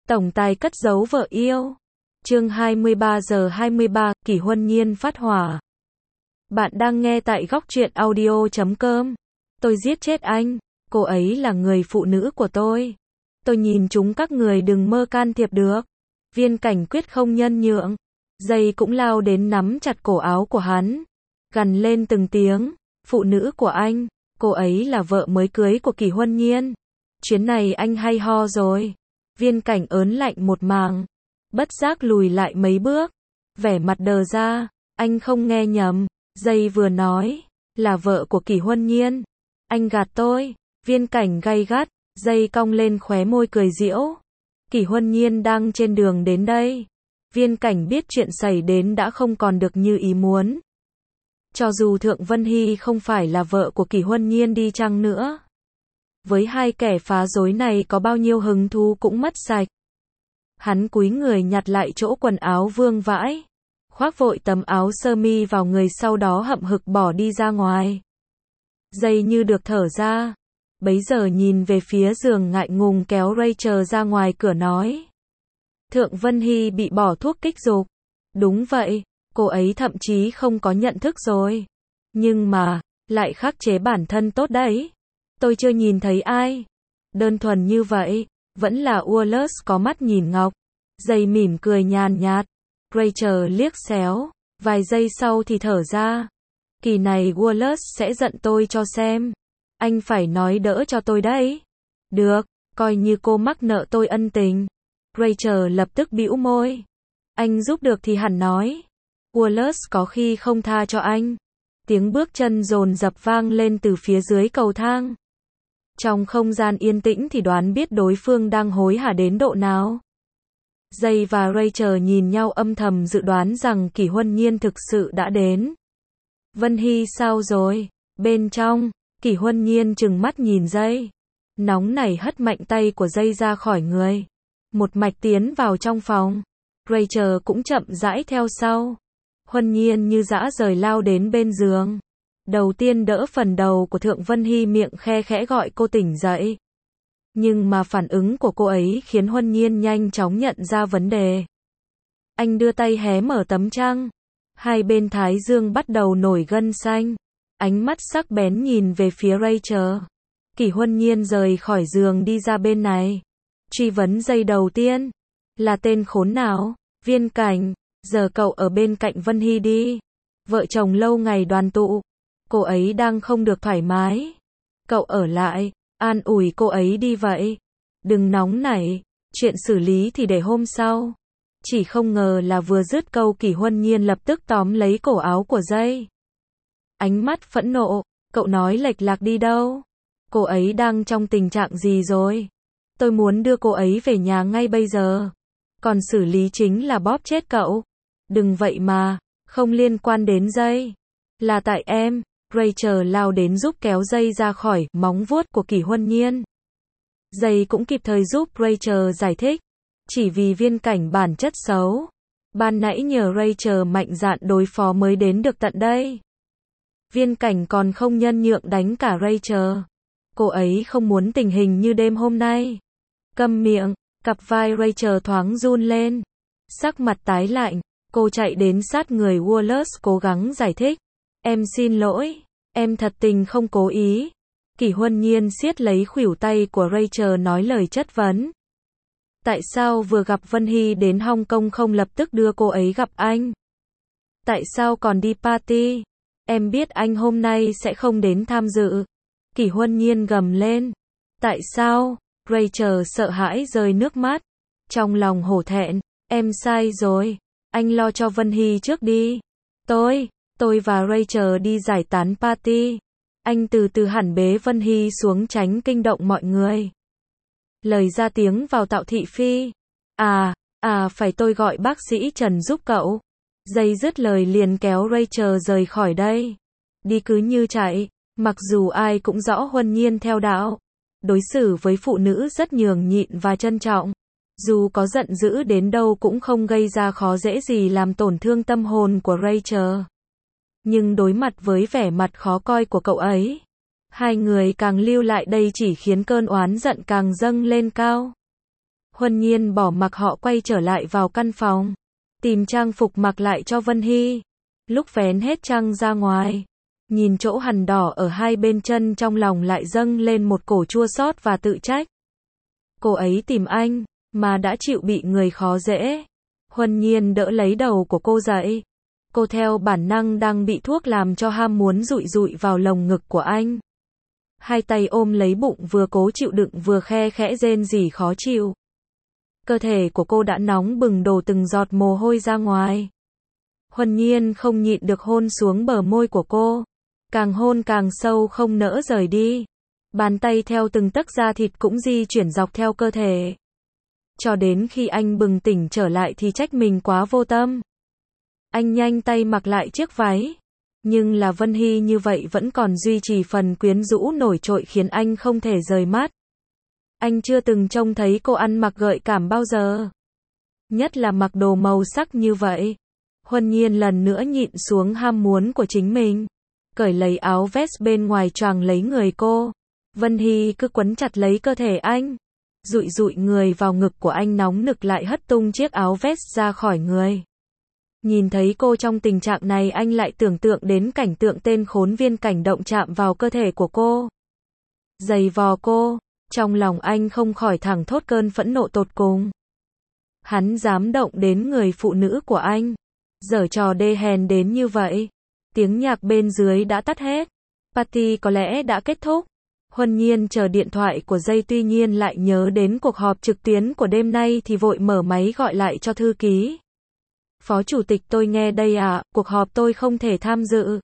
Tổng tài cất giấu vợ yêu. Chương 23 giờ 23, Kỷ Huân Nhiên phát hỏa. Bạn đang nghe tại góc truyện audio.com. Tôi giết chết anh, cô ấy là người phụ nữ của tôi. Tôi nhìn chúng các người đừng mơ can thiệp được. Viên Cảnh quyết không nhân nhượng. Dây cũng lao đến nắm chặt cổ áo của hắn. Gằn lên từng tiếng, phụ nữ của anh, cô ấy là vợ mới cưới của Kỷ Huân Nhiên. Chuyến này anh hay ho rồi. Viên Cảnh ớn lạnh một màng, bất giác lùi lại mấy bước, vẻ mặt đờ ra, anh không nghe nhầm, Dây vừa nói, là vợ của Kỷ Huân Nhiên. Anh gạt tôi. Viên Cảnh gay gắt, Dây cong lên khóe môi cười giễu. Kỷ Huân Nhiên đang trên đường đến đây. Viên Cảnh biết chuyện xảy đến đã không còn được như ý muốn. Cho dù Thượng Vân Hy không phải là vợ của Kỷ Huân Nhiên đi chăng nữa, với hai kẻ phá rối này có bao nhiêu hứng thú cũng mất sạch. Hắn cúi người nhặt lại chỗ quần áo vương vãi, khoác vội tấm áo sơ mi vào người, sau đó hậm hực bỏ đi ra ngoài. Dây như được thở ra, bấy giờ nhìn về phía giường ngại ngùng kéo Rachel ra ngoài cửa nói. Thượng Vân Hy bị bỏ thuốc kích dục. Đúng vậy, cô ấy thậm chí không có nhận thức rồi. Nhưng mà, lại khắc chế bản thân tốt đấy. Tôi chưa nhìn thấy ai đơn thuần như vậy, vẫn là Wallace có mắt nhìn ngọc. Dây mỉm cười nhàn nhạt. Rachel liếc xéo, vài giây sau thì thở ra. Kỳ này Wallace sẽ giận tôi cho xem. Anh phải nói đỡ cho tôi đấy. Được, coi như cô mắc nợ tôi ân tình. Rachel lập tức bĩu môi. Anh giúp được thì hẳn nói. Wallace có khi không tha cho anh. Tiếng bước chân dồn dập vang lên từ phía dưới cầu thang. Trong không gian yên tĩnh thì đoán biết đối phương đang hối hả đến độ nào. Dây và Rachel nhìn nhau âm thầm dự đoán rằng Kỷ Huân Nhiên thực sự đã đến. Vân Hy sao rồi? Bên trong, Kỷ Huân Nhiên trừng mắt nhìn Dây. Nóng nảy hất mạnh tay của Dây ra khỏi người. Một mạch tiến vào trong phòng. Rachel cũng chậm rãi theo sau. Huân Nhiên như dã rời lao đến bên giường. Đầu tiên đỡ phần đầu của Thượng Vân Hy, miệng khe khẽ gọi cô tỉnh dậy. Nhưng mà phản ứng của cô ấy khiến Huân Nhiên nhanh chóng nhận ra vấn đề. Anh đưa tay hé mở tấm chăn. Hai bên thái dương bắt đầu nổi gân xanh. Ánh mắt sắc bén nhìn về phía Rachel. Kỷ Huân Nhiên rời khỏi giường đi ra bên này. Truy vấn Dây đầu tiên. Là tên khốn nào? Viên Cảnh, giờ cậu ở bên cạnh Vân Hy đi. Vợ chồng lâu ngày đoàn tụ. Cô ấy đang không được thoải mái. Cậu ở lại, an ủi cô ấy đi vậy. Đừng nóng nảy, chuyện xử lý thì để hôm sau. Chỉ không ngờ là vừa dứt câu Kỷ Huân Nhiên lập tức tóm lấy cổ áo của Dây. Ánh mắt phẫn nộ, cậu nói lệch lạc đi đâu? Cô ấy đang trong tình trạng gì rồi? Tôi muốn đưa cô ấy về nhà ngay bây giờ. Còn xử lý chính là bóp chết cậu. Đừng vậy mà, không liên quan đến Dây. Là tại em. Rachel lao đến giúp kéo Dây ra khỏi móng vuốt của Kỷ Huân Nhiên. Dây cũng kịp thời giúp Rachel giải thích. Chỉ vì Viên Cảnh bản chất xấu. Ban nãy nhờ Rachel mạnh dạn đối phó mới đến được tận đây. Viên Cảnh còn không nhân nhượng đánh cả Rachel. Cô ấy không muốn tình hình như đêm hôm nay. Câm miệng, cặp vai Rachel thoáng run lên. Sắc mặt tái lạnh, cô chạy đến sát người Wallace cố gắng giải thích. Em xin lỗi, em thật tình không cố ý. Kỷ Huân Nhiên siết lấy khuỷu tay của Rachel nói lời chất vấn. Tại sao vừa gặp Vân Hy đến Hong Kong không lập tức đưa cô ấy gặp anh? Tại sao còn đi party? Em biết anh hôm nay sẽ không đến tham dự. Kỷ Huân Nhiên gầm lên. Tại sao? Rachel sợ hãi rơi nước mắt. Trong lòng hổ thẹn, em sai rồi. Anh lo cho Vân Hy trước đi. Tôi và Rachel đi giải tán party. Anh từ từ hẳn bế Vân Hy xuống tránh kinh động mọi người. Lời ra tiếng vào Tạo thị phi. Phải tôi gọi bác sĩ Trần giúp cậu. Dây dứt lời liền kéo Rachel rời khỏi đây. Đi cứ như chạy, mặc dù ai cũng rõ Huân Nhiên theo đạo. Đối xử với phụ nữ rất nhường nhịn và trân trọng. Dù có giận dữ đến đâu cũng không gây ra khó dễ gì làm tổn thương tâm hồn của Rachel. Nhưng đối mặt với vẻ mặt khó coi của cậu ấy, hai người càng lưu lại đây chỉ khiến cơn oán giận càng dâng lên cao. Huân Nhiên bỏ mặc họ quay trở lại vào căn phòng, tìm trang phục mặc lại cho Vân Hy. Lúc vén hết trang ra ngoài, nhìn chỗ hằn đỏ ở hai bên chân, trong lòng lại dâng lên một cổ chua xót và tự trách. Cô ấy tìm anh, mà đã chịu bị người khó dễ. Huân Nhiên đỡ lấy đầu của cô dậy. Cô theo bản năng đang bị thuốc làm cho ham muốn dụi dụi vào lồng ngực của anh. Hai tay ôm lấy bụng, vừa cố chịu đựng vừa khe khẽ rên rỉ khó chịu. Cơ thể của cô đã nóng bừng, đổ từng giọt mồ hôi ra ngoài. Huân Nhiên không nhịn được hôn xuống bờ môi của cô. Càng hôn càng sâu, không nỡ rời đi. Bàn tay theo từng tấc da thịt cũng di chuyển dọc theo cơ thể. Cho đến khi anh bừng tỉnh trở lại thì trách mình quá vô tâm. Anh nhanh tay mặc lại chiếc váy. Nhưng là Vân Hy như vậy vẫn còn duy trì phần quyến rũ nổi trội khiến anh không thể rời mắt. Anh chưa từng trông thấy cô ăn mặc gợi cảm bao giờ. Nhất là mặc đồ màu sắc như vậy. Huân Nhiên lần nữa nhịn xuống ham muốn của chính mình. Cởi lấy áo vest bên ngoài choàng lấy người cô. Vân Hy cứ quấn chặt lấy cơ thể anh. Dụi dụi người vào ngực của anh, nóng nực lại hất tung chiếc áo vest ra khỏi người. Nhìn thấy cô trong tình trạng này, anh lại tưởng tượng đến cảnh tượng tên khốn viên cảnh động chạm vào cơ thể của cô, giày vò cô. Trong lòng anh không khỏi thẳng thốt cơn phẫn nộ tột cùng. Hắn dám động đến người phụ nữ của anh, giở trò đê hèn đến như vậy. Tiếng nhạc bên dưới đã tắt hết. Party có lẽ đã kết thúc. Huân Nhiên chờ điện thoại của Dây, tuy nhiên lại nhớ đến cuộc họp trực tuyến của đêm nay thì vội mở máy gọi lại cho thư ký. Phó chủ tịch, tôi nghe đây ạ, cuộc họp tôi không thể tham dự.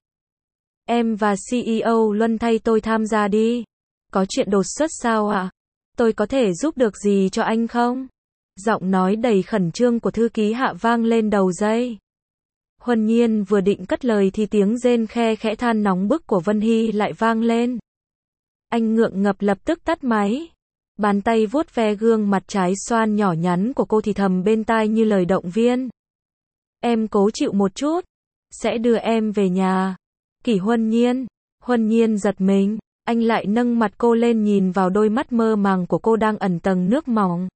Em và CEO Luân thay tôi tham gia đi. Có chuyện đột xuất sao ạ? Tôi có thể giúp được gì cho anh không? Giọng nói đầy khẩn trương của thư ký Hạ vang lên đầu dây. Huân Nhiên vừa định cất lời thì tiếng rên khe khẽ than nóng bức của Vân Hy lại vang lên. Anh ngượng ngập lập tức tắt máy. Bàn tay vuốt ve gương mặt trái xoan nhỏ nhắn của cô thì thầm bên tai như lời động viên. Em cố chịu một chút, sẽ đưa em về nhà. Kỷ Huân Nhiên. Huân Nhiên giật mình, anh lại nâng mặt cô lên nhìn vào đôi mắt mơ màng của cô đang ẩn tầng nước mỏng.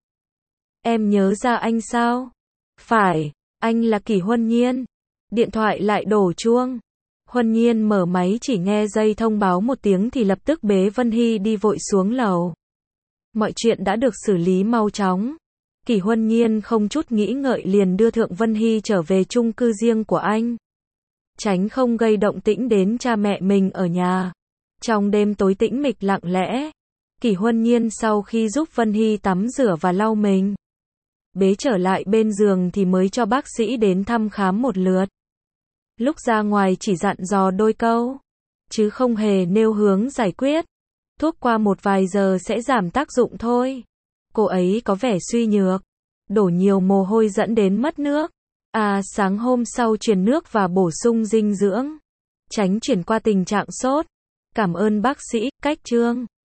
Em nhớ ra anh sao? Phải, anh là Kỷ Huân Nhiên. Điện thoại lại đổ chuông. Huân Nhiên mở máy, chỉ nghe Dây thông báo một tiếng thì lập tức bế Vân Hy đi vội xuống lầu. Mọi chuyện đã được xử lý mau chóng. Kỷ Huân Nhiên không chút nghĩ ngợi liền đưa Thượng Vân Hy trở về chung cư riêng của anh. Tránh không gây động tĩnh đến cha mẹ mình ở nhà. Trong đêm tối tĩnh mịch lặng lẽ, Kỷ Huân Nhiên sau khi giúp Vân Hy tắm rửa và lau mình, bế trở lại bên giường thì mới cho bác sĩ đến thăm khám một lượt. Lúc ra ngoài chỉ dặn dò đôi câu, chứ không hề nêu hướng giải quyết. Thuốc qua một vài giờ sẽ giảm tác dụng thôi. Cô ấy có vẻ suy nhược, đổ nhiều mồ hôi dẫn đến mất nước. Sáng hôm sau truyền nước và bổ sung dinh dưỡng, tránh chuyển qua tình trạng sốt. Cảm ơn bác sĩ, cách chương.